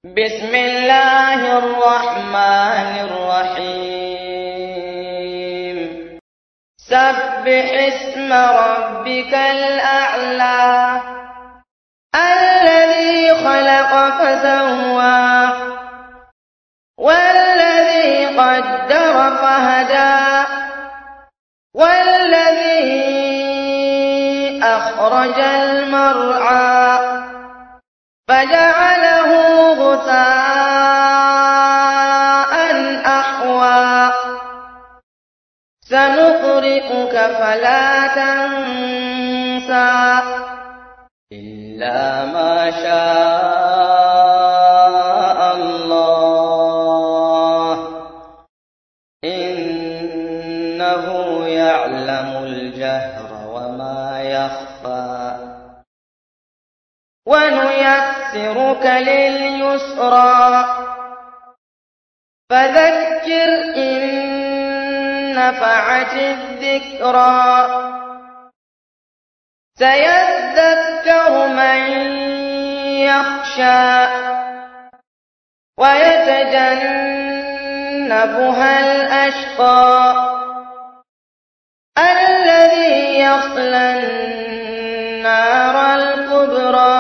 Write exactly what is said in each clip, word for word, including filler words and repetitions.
بسم الله الرحمن الرحيم سبح اسم ربك الأعلى الذي خلق فسوى والذي قدر فهدى والذي أخرج المرعى فجعله غثاء أحوى سنقرئك فلا تنسى إلا ما شاء الله إنه يعلم الجهر وما يخفى ونيسرك لليسرى فذكر إن نفعت الذكرى سيذكر من يخشى ويتجنبها الأشقى الذي يصلى النار الكبرى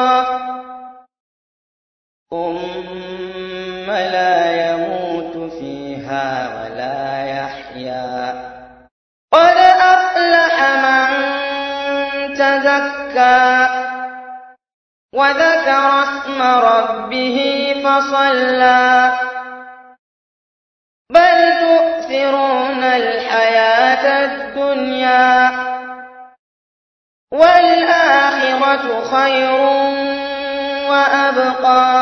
ثم لا يموت فيها ولا يحيا قد أفلح من تزكى وذكر اسم ربه فصلى بل تؤثرون الحياة الدنيا والآخرة خير وأبقى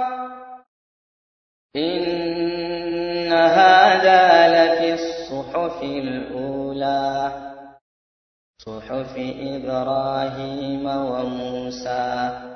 إن هذا لفي الصحف الأولى صحف إبراهيم وموسى